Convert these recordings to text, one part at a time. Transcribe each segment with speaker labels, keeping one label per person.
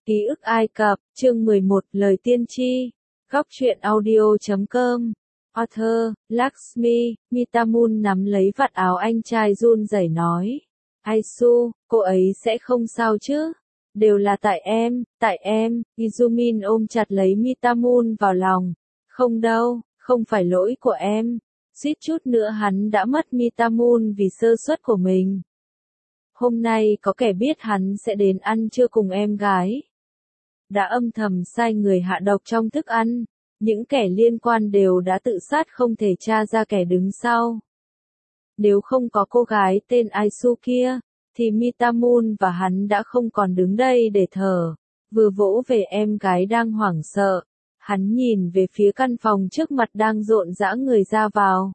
Speaker 1: Ký ức Ai Cập, chương 11, lời tiên tri. Góc truyện audio.com. Author, Lakshmi, Mitamun nắm lấy vạt áo anh trai run rẩy nói. Aisu, cô ấy sẽ không sao chứ? Đều là tại em, Izumin ôm chặt lấy Mitamun vào lòng. Không đâu, không phải lỗi của em. Suýt chút nữa hắn đã mất Mitamun vì sơ suất của mình. Hôm nay có kẻ biết hắn sẽ đến ăn trưa cùng em gái. Đã âm thầm sai người hạ độc trong thức ăn, những kẻ liên quan đều đã tự sát không thể tra ra kẻ đứng sau. Nếu không có cô gái tên Aisu kia, thì Mitamun và hắn đã không còn đứng đây để thở. Vừa vỗ về em gái đang hoảng sợ, hắn nhìn về phía căn phòng trước mặt đang rộn rã người ra vào.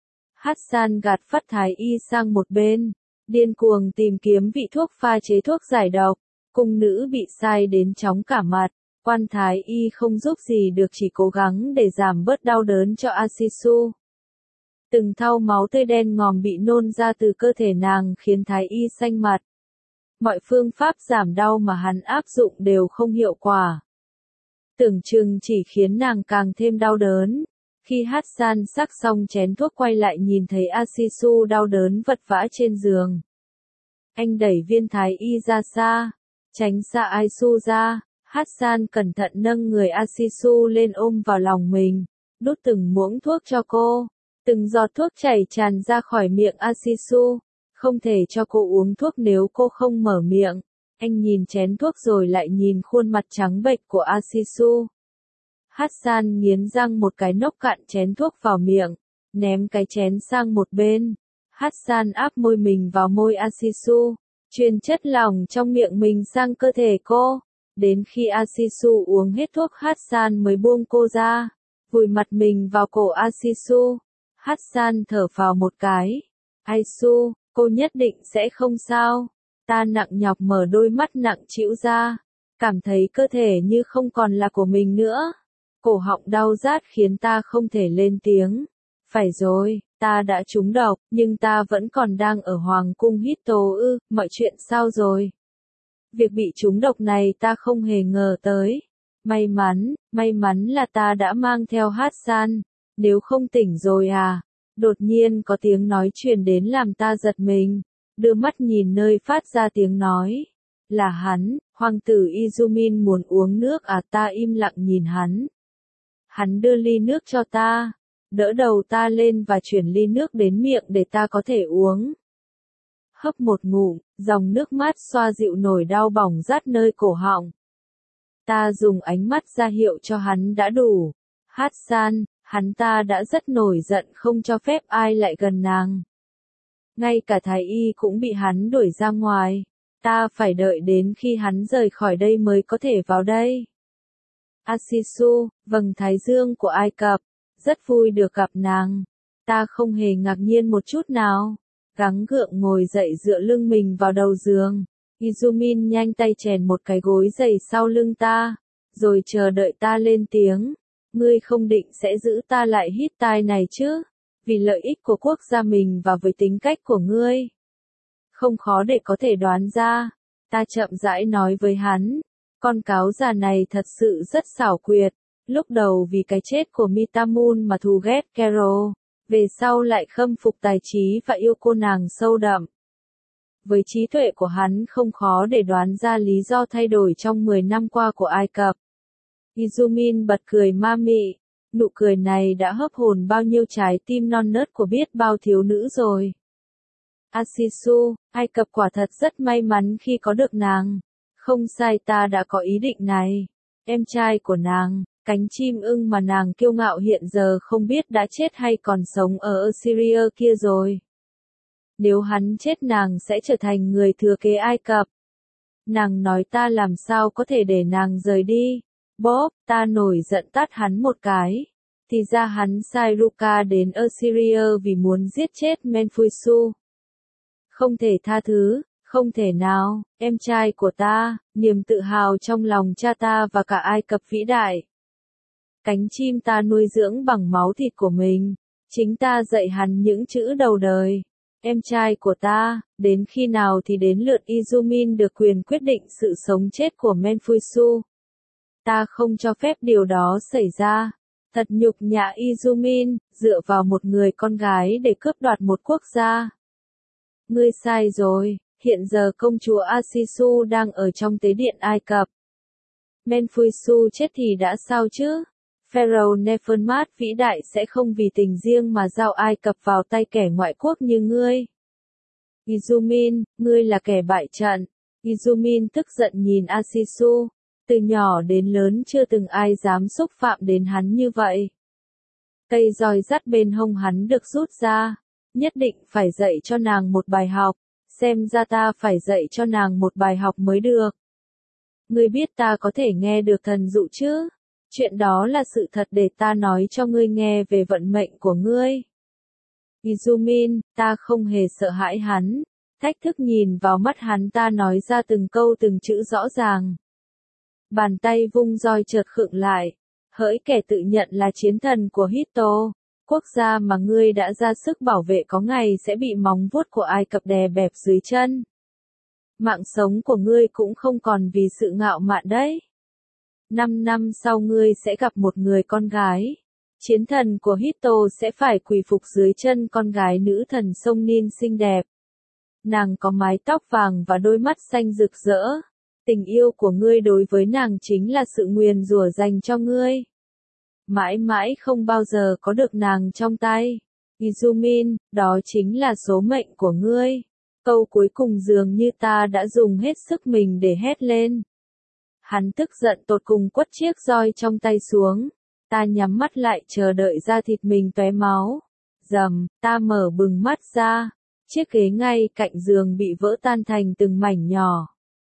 Speaker 1: Hassan gạt phắt thái y sang một bên, điên cuồng tìm kiếm vị thuốc pha chế thuốc giải độc. Cung nữ bị sai đến chóng cả mặt, quan thái y không giúp gì được, chỉ cố gắng để giảm bớt đau đớn cho Asisu. Từng thau máu tươi đen ngòm bị nôn ra từ cơ thể nàng khiến thái y xanh mặt. Mọi phương pháp giảm đau mà hắn áp dụng đều không hiệu quả. Tưởng chừng chỉ khiến nàng càng thêm đau đớn. Khi Hassan sắc xong chén thuốc quay lại nhìn thấy Asisu đau đớn vật vã trên giường. Anh đẩy viên thái y ra xa. Tránh xa Aisu ra, Hassan cẩn thận nâng người Asisu lên ôm vào lòng mình, đút từng muỗng thuốc cho cô. Từng giọt thuốc chảy tràn ra khỏi miệng Asisu, không thể cho cô uống thuốc nếu cô không mở miệng. Anh nhìn chén thuốc rồi lại nhìn khuôn mặt trắng bệch của Asisu. Hassan nghiến răng một cái nốc cạn chén thuốc vào miệng, ném cái chén sang một bên. Hassan áp môi mình vào môi Asisu. Truyền chất lỏng trong miệng mình sang cơ thể cô. Đến khi Asisu uống hết thuốc Hassan mới buông cô ra. Vùi mặt mình vào cổ Asisu. Hassan thở phào một cái. Aisu, cô nhất định sẽ không sao. Ta nặng nhọc mở đôi mắt nặng trĩu ra. Cảm thấy cơ thể như không còn là của mình nữa. Cổ họng đau rát khiến ta không thể lên tiếng. Phải rồi, ta đã trúng độc, nhưng ta vẫn còn đang ở Hoàng cung Hitto ư, mọi chuyện sao rồi? Việc bị trúng độc này ta không hề ngờ tới. May mắn là ta đã mang theo Hassan, nếu không tỉnh rồi à? Đột nhiên có tiếng nói truyền đến làm ta giật mình, đưa mắt nhìn nơi phát ra tiếng nói. Là hắn, hoàng tử Izumin muốn uống nước à? Ta im lặng nhìn hắn. Hắn đưa ly nước cho ta. Đỡ đầu ta lên và chuyển ly nước đến miệng để ta có thể uống. Hấp một ngụm, dòng nước mát xoa dịu nỗi đau bỏng rát nơi cổ họng. Ta dùng ánh mắt ra hiệu cho hắn đã đủ. Hassan, hắn ta đã rất nổi giận không cho phép ai lại gần nàng. Ngay cả thái y cũng bị hắn đuổi ra ngoài. Ta phải đợi đến khi hắn rời khỏi đây mới có thể vào đây. Asisu, vầng thái dương của Ai Cập. Rất vui được gặp nàng. Ta không hề ngạc nhiên một chút nào. Gắng gượng ngồi dậy dựa lưng mình vào đầu giường. Izumin nhanh tay chèn một cái gối dày sau lưng ta. Rồi chờ đợi ta lên tiếng. Ngươi không định sẽ giữ ta lại hít tai này chứ? Vì lợi ích của quốc gia mình và với tính cách của ngươi. Không khó để có thể đoán ra. Ta chậm rãi nói với hắn. Con cáo già này thật sự rất xảo quyệt. Lúc đầu vì cái chết của Mitamun mà thù ghét Carol, về sau lại khâm phục tài trí và yêu cô nàng sâu đậm. Với trí tuệ của hắn không khó để đoán ra lý do thay đổi trong 10 năm qua của Ai Cập. Izumin bật cười ma mị, nụ cười này đã hấp hồn bao nhiêu trái tim non nớt của biết bao thiếu nữ rồi. Asisu, Ai Cập quả thật rất may mắn khi có được nàng. Không sai, ta đã có ý định này. Em trai của nàng, cánh chim ưng mà nàng kiêu ngạo hiện giờ không biết đã chết hay còn sống ở Assyria kia rồi. Nếu hắn chết nàng sẽ trở thành người thừa kế Ai Cập. Nàng nói ta làm sao có thể để nàng rời đi. Bob, ta nổi giận tát hắn một cái. Thì ra hắn sai Ruka đến Assyria vì muốn giết chết Menfuisu. Không thể tha thứ. Không thể nào, em trai của ta, niềm tự hào trong lòng cha ta và cả Ai Cập vĩ đại. Cánh chim ta nuôi dưỡng bằng máu thịt của mình, chính ta dạy hắn những chữ đầu đời. em trai của ta, đến khi nào thì đến lượt Izumin được quyền quyết định sự sống chết của Menfuisu. Ta không cho phép điều đó xảy ra. Thật nhục nhã Izumin, dựa vào một người con gái để cướp đoạt một quốc gia. Ngươi sai rồi, hiện giờ công chúa Asisu đang ở trong tế điện Ai Cập. Menfuisu chết thì đã sao chứ? Pharaoh Nefermat vĩ đại sẽ không vì tình riêng mà giao Ai Cập vào tay kẻ ngoại quốc như ngươi. Izumin, ngươi là kẻ bại trận. Izumin tức giận nhìn Asisu. Từ nhỏ đến lớn chưa từng ai dám xúc phạm đến hắn như vậy. Cây roi dắt bên hông hắn được rút ra. Nhất định phải dạy cho nàng một bài học. Xem ra ta phải dạy cho nàng một bài học mới được. Ngươi biết ta có thể nghe được thần dụ chứ? Chuyện đó là sự thật để ta nói cho ngươi nghe về vận mệnh của ngươi. Izumin, ta không hề sợ hãi hắn. Thách thức nhìn vào mắt hắn, ta nói ra từng câu từng chữ rõ ràng. Bàn tay vung roi chợt khựng lại. Hỡi kẻ tự nhận là chiến thần của Hitto, quốc gia mà ngươi đã ra sức bảo vệ có ngày sẽ bị móng vuốt của Ai Cập đè bẹp dưới chân. Mạng sống của ngươi cũng không còn vì sự ngạo mạn đấy. 5 năm sau ngươi sẽ gặp một người con gái. Chiến thần của Hitto sẽ phải quỳ phục dưới chân con gái nữ thần sông Nin xinh đẹp. Nàng có mái tóc vàng và đôi mắt xanh rực rỡ. Tình yêu của ngươi đối với nàng chính là sự nguyền rủa dành cho ngươi. Mãi mãi không bao giờ có được nàng trong tay. Izumin, đó chính là số mệnh của ngươi. Câu cuối cùng dường như ta đã dùng hết sức mình để hét lên. Hắn tức giận tột cùng quất chiếc roi trong tay xuống. Ta nhắm mắt lại chờ đợi da thịt mình tóe máu. Rầm, ta mở bừng mắt ra. Chiếc ghế ngay cạnh giường bị vỡ tan thành từng mảnh nhỏ.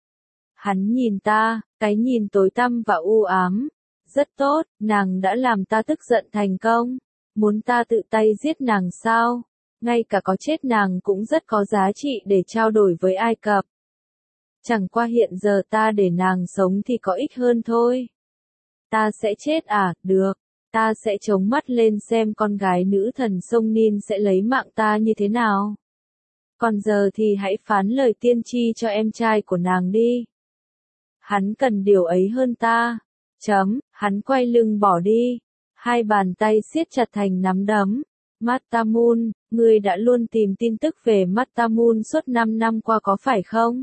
Speaker 1: Hắn nhìn ta, cái nhìn tối tăm và u ám. Rất tốt, nàng đã làm ta tức giận thành công. Muốn ta tự tay giết nàng sao? Ngay cả có chết nàng cũng rất có giá trị để trao đổi với Ai Cập. Chẳng qua hiện giờ ta để nàng sống thì có ích hơn thôi. Ta sẽ chết à, được. Ta sẽ chống mắt lên xem con gái nữ thần sông Nin sẽ lấy mạng ta như thế nào. Còn giờ thì hãy phán lời tiên tri cho em trai của nàng đi. Hắn cần điều ấy hơn ta. Hắn quay lưng bỏ đi. Hai bàn tay siết chặt thành nắm đấm. Matamun, ngươi đã luôn tìm tin tức về Matamun suốt 5 năm qua có phải không?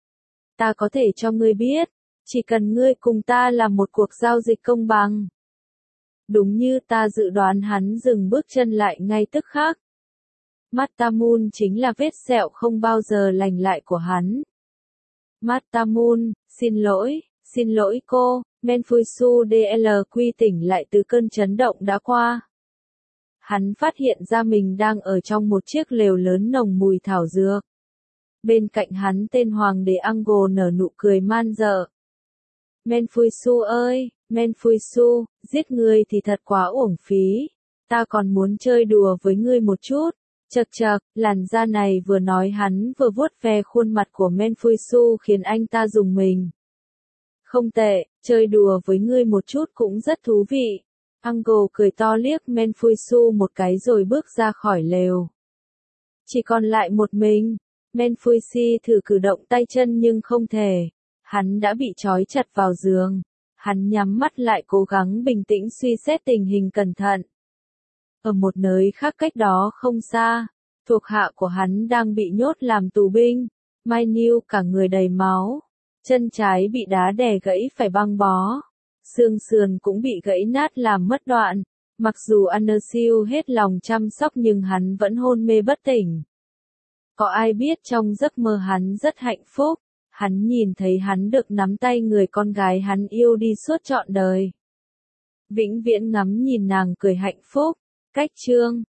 Speaker 1: Ta có thể cho ngươi biết. Chỉ cần ngươi cùng ta làm một cuộc giao dịch công bằng. Đúng như ta dự đoán, hắn dừng bước chân lại ngay tức khắc. Matamun chính là vết sẹo không bao giờ lành lại của hắn. Matamun, xin lỗi cô. Menfuisu DLQ tỉnh lại từ cơn chấn động đã qua. Hắn phát hiện ra mình đang ở trong một chiếc lều lớn nồng mùi thảo dược. Bên cạnh hắn tên hoàng đế Ango nở nụ cười man dợ. Menfuisu ơi, Menfuisu, giết ngươi thì thật quá uổng phí. Ta còn muốn chơi đùa với ngươi một chút. Chậc chậc, làn da này vừa nói hắn vừa vuốt ve khuôn mặt của Menfuisu khiến anh ta rùng mình. Không tệ, chơi đùa với ngươi một chút cũng rất thú vị. Ango cười to liếc Menfuisu một cái rồi bước ra khỏi lều. Chỉ còn lại một mình. Menfuisi thử cử động tay chân nhưng không thể. Hắn đã bị trói chặt vào giường. Hắn nhắm mắt lại cố gắng bình tĩnh suy xét tình hình cẩn thận. Ở một nơi khác cách đó không xa, thuộc hạ của hắn đang bị nhốt làm tù binh. Mai Niu cả người đầy máu. Chân trái bị đá đè gãy phải băng bó. Xương sườn cũng bị gãy nát làm mất đoạn. Mặc dù Anersiu hết lòng chăm sóc nhưng hắn vẫn hôn mê bất tỉnh. Có ai biết trong giấc mơ hắn rất hạnh phúc. Hắn nhìn thấy hắn được nắm tay người con gái hắn yêu đi suốt trọn đời. Vĩnh viễn ngắm nhìn nàng cười hạnh phúc. Cách chương